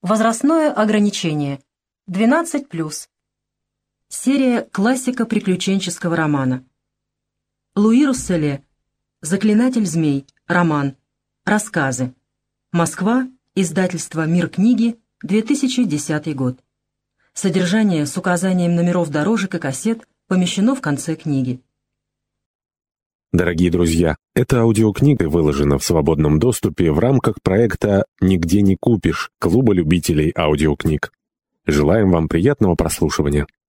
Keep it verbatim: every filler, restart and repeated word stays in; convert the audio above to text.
Возрастное ограничение. двенадцать плюс. Серия «Классика приключенческого романа». Луи Русселе. «Заклинатель змей». Роман. Рассказы. Москва. Издательство «Мир книги». две тысячи десятый год. Содержание с указанием номеров дорожек и кассет помещено в конце книги. Дорогие друзья, эта аудиокнига выложена в свободном доступе в рамках проекта «Нигде не купишь» Клуба любителей аудиокниг. Желаем вам приятного прослушивания.